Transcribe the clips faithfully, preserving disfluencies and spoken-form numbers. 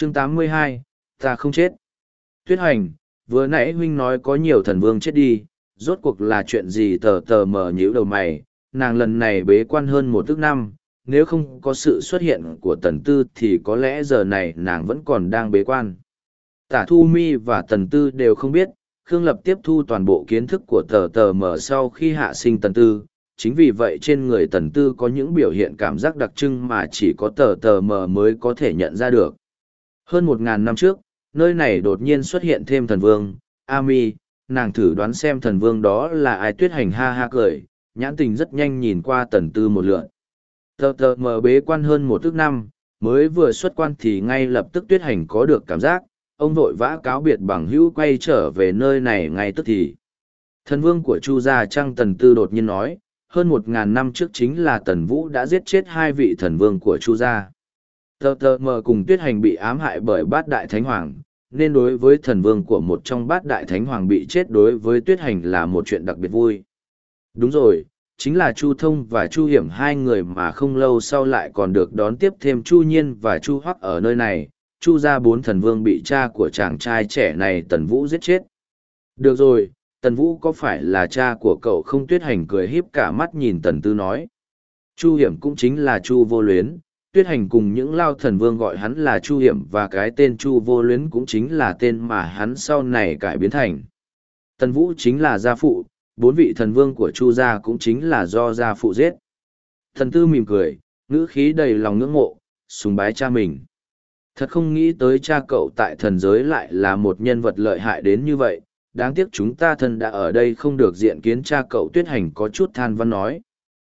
Chương tám mươi hai, ta không chết. Tuyết Hành, vừa nãy huynh nói có nhiều thần vương chết đi, rốt cuộc là chuyện gì tờ tờ mờ nhíu đầu mày, nàng lần này bế quan hơn một tức năm, nếu không có sự xuất hiện của tần tư thì có lẽ giờ này nàng vẫn còn đang bế quan. Tả Thu Mi và tần tư đều không biết, Khương Lập tiếp thu toàn bộ kiến thức của tờ tờ mờ sau khi hạ sinh tần tư, chính vì vậy trên người tần tư có những biểu hiện cảm giác đặc trưng mà chỉ có tờ tờ mờ mới có thể nhận ra được. Hơn một ngàn năm trước, nơi này đột nhiên xuất hiện thêm thần vương, Ami, nàng thử đoán xem thần vương đó là ai. Tuyết Hành ha ha cười, nhãn tình rất nhanh nhìn qua tần tư một lượt. Tờ tờ mờ bế quan hơn một tức năm, mới vừa xuất quan thì ngay lập tức Tuyết Hành có được cảm giác, ông vội vã cáo biệt bằng hữu quay trở về nơi này ngay tức thì. Thần vương của Chu Gia Trăng tần tư đột nhiên nói, hơn một ngàn năm trước chính là Tần Vũ đã giết chết hai vị thần vương của Chu Gia. Tờ tờ mờ cùng Tuyết Hành bị ám hại bởi bát đại thánh hoàng, nên đối với thần vương của một trong bát đại thánh hoàng bị chết đối với Tuyết Hành là một chuyện đặc biệt vui. Đúng rồi, chính là Chu Thông và Chu Hiểm, hai người mà không lâu sau lại còn được đón tiếp thêm Chu Nhiên và Chu Hoắc ở nơi này. Chu gia bốn thần vương bị cha của chàng trai trẻ này Tần Vũ giết chết. Được rồi, Tần Vũ có phải là cha của cậu không? Tuyết Hành cười híp cả mắt nhìn Tần Tư nói. Chu Hiểm cũng chính là Chu Vô Luyến. Tuyết Hành cùng những lao thần vương gọi hắn là Chu Hiểm, và cái tên Chu Vô Luyến cũng chính là tên mà hắn sau này cải biến thành. Tần Vũ chính là gia phụ, bốn vị thần vương của Chu gia cũng chính là do gia phụ giết. Thần Tư mỉm cười, ngữ khí đầy lòng ngưỡng mộ, sùng bái cha mình. Thật không nghĩ tới cha cậu tại thần giới lại là một nhân vật lợi hại đến như vậy, đáng tiếc chúng ta thân đã ở đây không được diện kiến cha cậu. Tuyết Hành có chút than văn nói.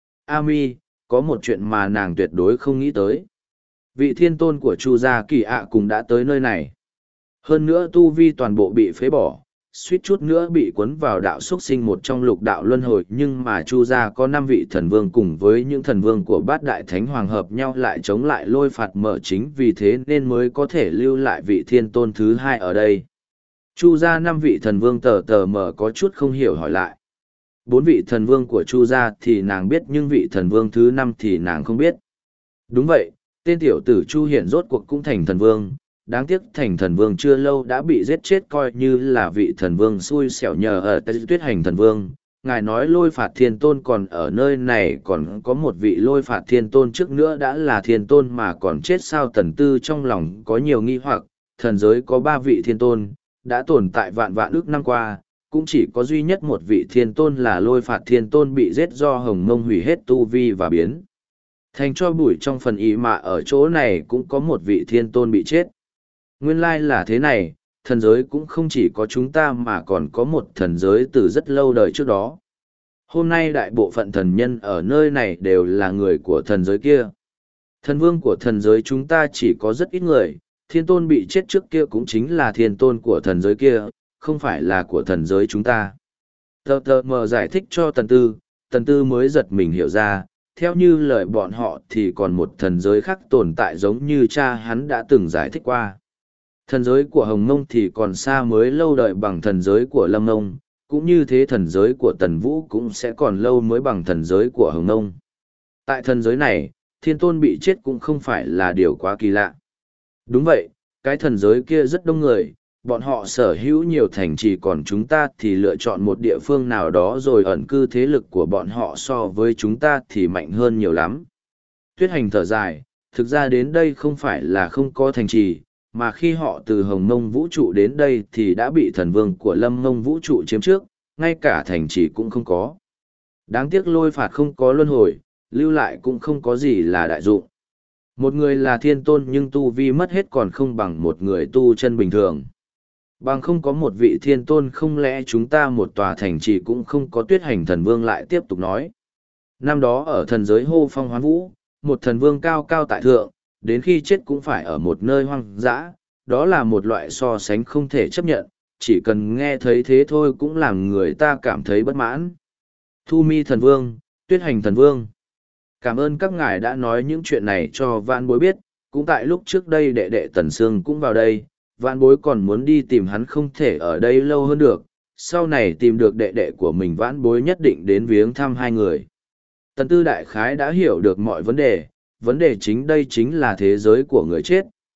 Ami, có một chuyện mà nàng tuyệt đối không nghĩ tới. Vị thiên tôn của Chu gia Kỳ ạ cũng đã tới nơi này. Hơn nữa tu vi toàn bộ bị phế bỏ, suýt chút nữa bị cuốn vào đạo xuất sinh một trong lục đạo luân hồi, nhưng mà Chu gia có năm vị thần vương cùng với những thần vương của bát đại thánh hoàng hợp nhau lại chống lại Lôi Phạt Mở, chính vì thế nên mới có thể lưu lại vị thiên tôn thứ hai ở đây. Chu gia năm vị thần vương tờ tờ mờ có chút không hiểu hỏi lại. Bốn vị thần vương của Chu gia thì nàng biết, nhưng vị thần vương thứ năm thì nàng không biết. Đúng vậy, tên tiểu tử Chu Hiển rốt cuộc cũng thành thần vương. Đáng tiếc thành thần vương chưa lâu đã bị giết chết, coi như là vị thần vương xui xẻo nhờ ở tay Tuyết Hành thần vương. Ngài nói Lôi Phạt Thiên Tôn còn ở nơi này, còn có một vị Lôi Phạt Thiên Tôn trước nữa đã là Thiên Tôn mà còn chết sao? Tần Tư trong lòng có nhiều nghi hoặc. Thần giới có ba vị Thiên Tôn, đã tồn tại vạn vạn ước năm qua, cũng chỉ có duy nhất một vị Thiên Tôn là Lôi Phạt Thiên Tôn bị giết do Hồng Mông hủy hết tu vi và biến thành cho bụi. Trong phần ý mà ở chỗ này cũng có một vị Thiên Tôn bị chết. Nguyên lai là thế này, thần giới cũng không chỉ có chúng ta mà còn có một thần giới từ rất lâu đời trước đó. Hôm nay đại bộ phận thần nhân ở nơi này đều là người của thần giới kia. Thần vương của thần giới chúng ta chỉ có rất ít người, thiên tôn bị chết trước kia cũng chính là thiên tôn của thần giới kia, không phải là của thần giới chúng ta. Tờ tờ mờ giải thích cho tần tư, tần tư mới giật mình hiểu ra, theo như lời bọn họ thì còn một thần giới khác tồn tại giống như cha hắn đã từng giải thích qua. Thần giới của Hồng Mông thì còn xa mới lâu đời bằng thần giới của Lâm Mông, cũng như thế thần giới của Tần Vũ cũng sẽ còn lâu mới bằng thần giới của Hồng Mông. Tại thần giới này, thiên tôn bị chết cũng không phải là điều quá kỳ lạ. Đúng vậy, cái thần giới kia rất đông người, bọn họ sở hữu nhiều thành trì, còn chúng ta thì lựa chọn một địa phương nào đó rồi ẩn cư. Thế lực của bọn họ so với chúng ta thì mạnh hơn nhiều lắm. Tuyết Hành thở dài, thực ra đến đây không phải là không có thành trì, mà khi họ từ Hồng Mông vũ trụ đến đây thì đã bị thần vương của Lâm Mông vũ trụ chiếm trước, ngay cả thành trì cũng không có. Đáng tiếc Lôi Phạt không có luân hồi, lưu lại cũng không có gì là đại dụng. Một người là thiên tôn nhưng tu vi mất hết còn không bằng một người tu chân bình thường. Bằng không có một vị thiên tôn không lẽ chúng ta một tòa thành trì cũng không có. Tuyết Hành thần vương lại tiếp tục nói. Năm đó ở thần giới hô phong hoán vũ, một thần vương cao cao tại thượng, đến khi chết cũng phải ở một nơi hoang dã, đó là một loại so sánh không thể chấp nhận, chỉ cần nghe thấy thế thôi cũng làm người ta cảm thấy bất mãn. Thu Mi thần vương, Tuyết Hành thần vương, cảm ơn các ngài đã nói những chuyện này cho vãn bối biết, cũng tại lúc trước đây đệ đệ Tần Sương cũng vào đây, vãn bối còn muốn đi tìm hắn không thể ở đây lâu hơn được, sau này tìm được đệ đệ của mình vãn bối nhất định đến viếng thăm hai người. Tần Tư đại khái đã hiểu được mọi vấn đề, vấn đề chính đây chính là thế giới của người chết,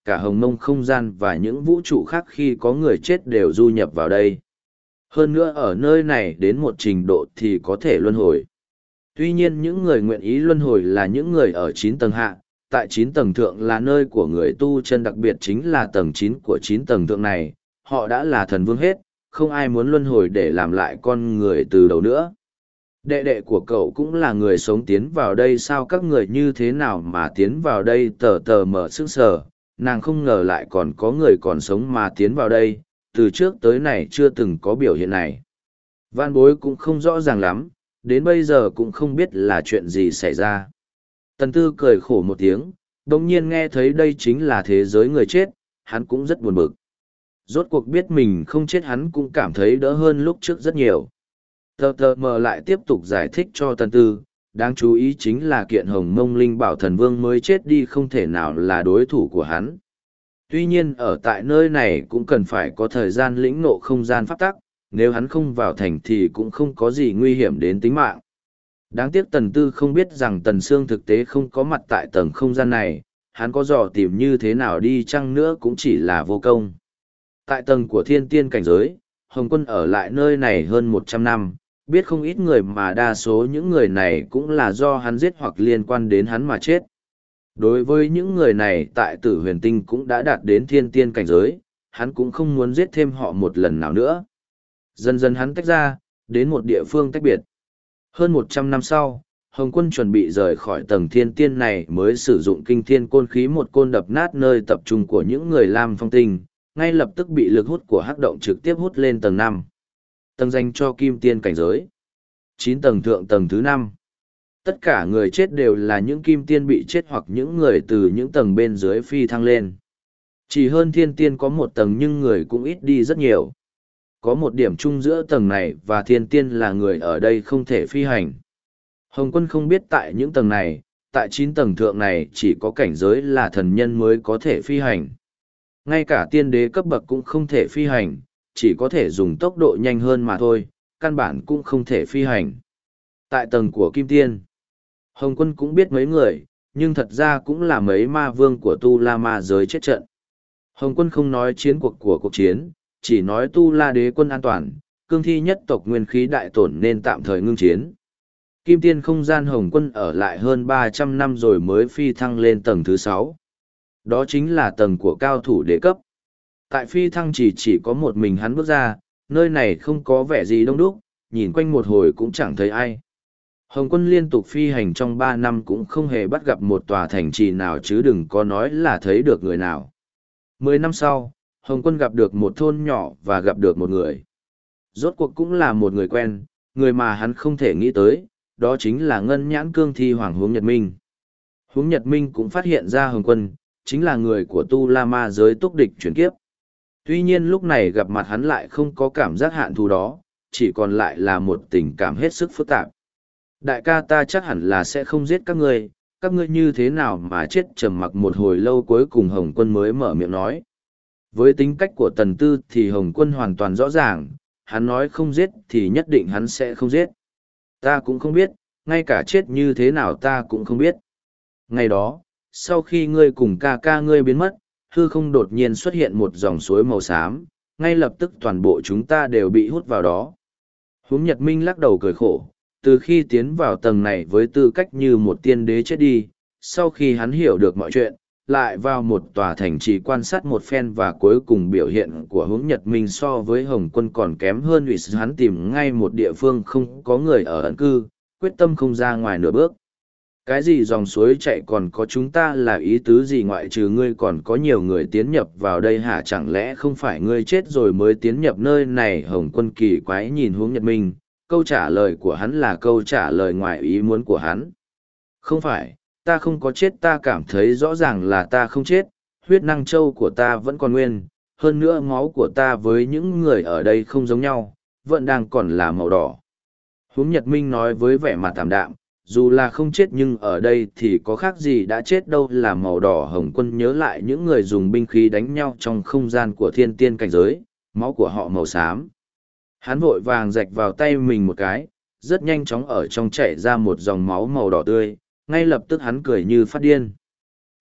cả hồng mông không gian và những vũ trụ khác khi có người chết đều du nhập vào đây. Hơn nữa ở nơi này đến một trình độ thì có thể luân hồi. Tuy nhiên những người nguyện ý luân hồi là những người ở chín tầng hạ, tại chín tầng thượng là nơi của người tu chân, đặc biệt chính là tầng chín của chín tầng thượng này, họ đã là thần vương hết, không ai muốn luân hồi để làm lại con người từ đầu nữa. Đệ đệ của cậu cũng là người sống tiến vào đây sao, các người như thế nào mà tiến vào đây? Tờ tờ mở sững sờ, nàng không ngờ lại còn có người còn sống mà tiến vào đây, từ trước tới nay chưa từng có biểu hiện này. Văn bối cũng không rõ ràng lắm, đến bây giờ cũng không biết là chuyện gì xảy ra. Tần Tư cười khổ một tiếng, đồng nhiên nghe thấy đây chính là thế giới người chết, hắn cũng rất buồn bực. Rốt cuộc biết mình không chết hắn cũng cảm thấy đỡ hơn lúc trước rất nhiều. Tờ tờ mờ lại tiếp tục giải thích cho Tần Tư, đáng chú ý chính là kiện hồng mông linh bảo thần vương mới chết đi không thể nào là đối thủ của hắn. Tuy nhiên ở tại nơi này cũng cần phải có thời gian lĩnh ngộ không gian pháp tắc, nếu hắn không vào thành thì cũng không có gì nguy hiểm đến tính mạng. Đáng tiếc Tần Tư không biết rằng Tần Sương thực tế không có mặt tại tầng không gian này, hắn có dò tìm như thế nào đi chăng nữa cũng chỉ là vô công. Tại tầng của thiên tiên cảnh giới, Hồng Quân ở lại nơi này hơn một trăm năm, biết không ít người mà đa số những người này cũng là do hắn giết hoặc liên quan đến hắn mà chết. Đối với những người này tại Tử Huyền Tinh cũng đã đạt đến thiên tiên cảnh giới, hắn cũng không muốn giết thêm họ một lần nào nữa. Dần dần hắn tách ra, đến một địa phương tách biệt. Hơn một trăm năm sau, Hồng Quân chuẩn bị rời khỏi tầng thiên tiên này mới sử dụng kinh thiên côn khí một côn đập nát nơi tập trung của những người Lam Phong Tinh, ngay lập tức bị lực hút của hắc động trực tiếp hút lên tầng năm. Tầng dành cho kim tiên cảnh giới. Chín tầng thượng tầng thứ năm. Tất cả người chết đều là những kim tiên bị chết hoặc những người từ những tầng bên dưới phi thăng lên. Chỉ hơn thiên tiên có một tầng nhưng người cũng ít đi rất nhiều. Có một điểm chung giữa tầng này và thiên tiên là người ở đây không thể phi hành. Hồng Quân không biết tại những tầng này, tại chín tầng thượng này chỉ có cảnh giới là thần nhân mới có thể phi hành. Ngay cả tiên đế cấp bậc cũng không thể phi hành, chỉ có thể dùng tốc độ nhanh hơn mà thôi, căn bản cũng không thể phi hành. Tại tầng của kim tiên, Hồng Quân cũng biết mấy người, nhưng thật ra cũng là mấy ma vương của Tu La Ma giới chết trận. Hồng Quân không nói chiến cuộc của cuộc chiến, chỉ nói Tu La đế quân an toàn, cương thi nhất tộc nguyên khí đại tổn nên tạm thời ngưng chiến. Kim tiên không gian Hồng Quân ở lại hơn ba trăm năm rồi mới phi thăng lên tầng thứ sáu. Đó chính là tầng của cao thủ đế cấp. Tại phi thăng chỉ chỉ có một mình hắn bước ra, nơi này không có vẻ gì đông đúc, nhìn quanh một hồi cũng chẳng thấy ai. Hồng Quân liên tục phi hành trong ba năm cũng không hề bắt gặp một tòa thành trì nào chứ đừng có nói là thấy được người nào. Mười năm sau, Hồng Quân gặp được một thôn nhỏ và gặp được một người. Rốt cuộc cũng là một người quen, người mà hắn không thể nghĩ tới, đó chính là Ngân Nhãn Cương Thi Hoàng Hướng Nhật Minh. Hướng Nhật Minh cũng phát hiện ra Hồng Quân, chính là người của Tu La Ma giới túc địch chuyển kiếp. Tuy nhiên lúc này gặp mặt hắn lại không có cảm giác hạn thù đó, chỉ còn lại là một tình cảm hết sức phức tạp. Đại ca ta chắc hẳn là sẽ không giết các ngươi, các ngươi như thế nào mà chết trầm mặc một hồi lâu cuối cùng Hồng Quân mới mở miệng nói. Với tính cách của Tần Tư thì Hồng Quân hoàn toàn rõ ràng, hắn nói không giết thì nhất định hắn sẽ không giết. Ta cũng không biết, ngay cả chết như thế nào ta cũng không biết. Ngày đó, sau khi ngươi cùng ca ca ngươi biến mất, hư không đột nhiên xuất hiện một dòng suối màu xám, ngay lập tức toàn bộ chúng ta đều bị hút vào đó. Hướng Nhật Minh lắc đầu cười khổ, từ khi tiến vào tầng này với tư cách như một tiên đế chết đi, sau khi hắn hiểu được mọi chuyện, lại vào một tòa thành trì quan sát một phen và cuối cùng biểu hiện của Hướng Nhật Minh so với Hồng Quân còn kém hơn vì hắn tìm ngay một địa phương không có người ở ẩn cư, quyết tâm không ra ngoài nửa bước. Cái gì dòng suối chạy còn có chúng ta là ý tứ gì ngoại trừ ngươi còn có nhiều người tiến nhập vào đây hả, chẳng lẽ không phải ngươi chết rồi mới tiến nhập nơi này? Hồng Quân kỳ quái nhìn Hướng Nhật Minh, câu trả lời của hắn là câu trả lời ngoài ý muốn của hắn. Không phải, ta không có chết, ta cảm thấy rõ ràng là ta không chết, huyết năng châu của ta vẫn còn nguyên, hơn nữa máu của ta với những người ở đây không giống nhau, vẫn đang còn là màu đỏ. Hướng Nhật Minh nói với vẻ mặt tạm đạm, dù là không chết nhưng ở đây thì có khác gì đã chết đâu là màu đỏ. Hồng Quân nhớ lại những người dùng binh khí đánh nhau trong không gian của thiên tiên cảnh giới, máu của họ màu xám. Hắn vội vàng rạch vào tay mình một cái, rất nhanh chóng ở trong chảy ra một dòng máu màu đỏ tươi, ngay lập tức hắn cười như phát điên.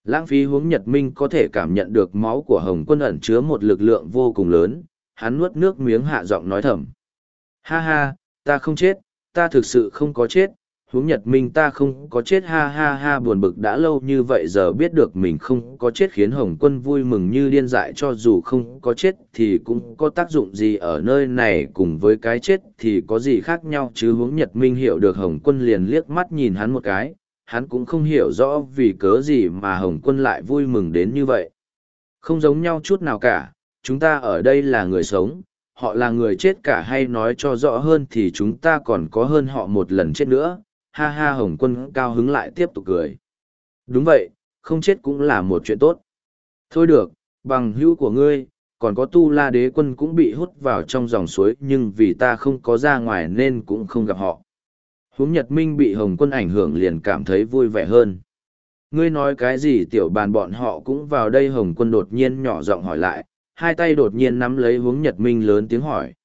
Lãng phí Hướng Nhật Minh có thể cảm nhận được máu của Hồng Quân ẩn chứa một lực lượng vô cùng lớn, hắn nuốt nước miếng hạ giọng nói thầm. Ha ha, ta không chết, ta thực sự không có chết, Hướng Nhật Minh ta không có chết, ha ha ha, buồn bực đã lâu như vậy giờ biết được mình không có chết khiến Hồng Quân vui mừng như điên dại, cho dù không có chết thì cũng có tác dụng gì ở nơi này, cùng với cái chết thì có gì khác nhau chứ. Hướng Nhật Minh hiểu được Hồng Quân liền liếc mắt nhìn hắn một cái, hắn cũng không hiểu rõ vì cớ gì mà Hồng Quân lại vui mừng đến như vậy. Không giống nhau chút nào cả, chúng ta ở đây là người sống, họ là người chết cả, hay nói cho rõ hơn thì chúng ta còn có hơn họ một lần chết nữa. Ha ha, Hồng Quân cao hứng lại tiếp tục cười. Đúng vậy, không chết cũng là một chuyện tốt. Thôi được, bằng hữu của ngươi, còn có Tu La Đế Quân cũng bị hút vào trong dòng suối, nhưng vì ta không có ra ngoài nên cũng không gặp họ. Hướng Nhật Minh bị Hồng Quân ảnh hưởng liền cảm thấy vui vẻ hơn. Ngươi nói cái gì? Tiểu bàn bọn họ cũng vào đây? Hồng Quân đột nhiên nhỏ giọng hỏi lại, hai tay đột nhiên nắm lấy Hướng Nhật Minh lớn tiếng hỏi.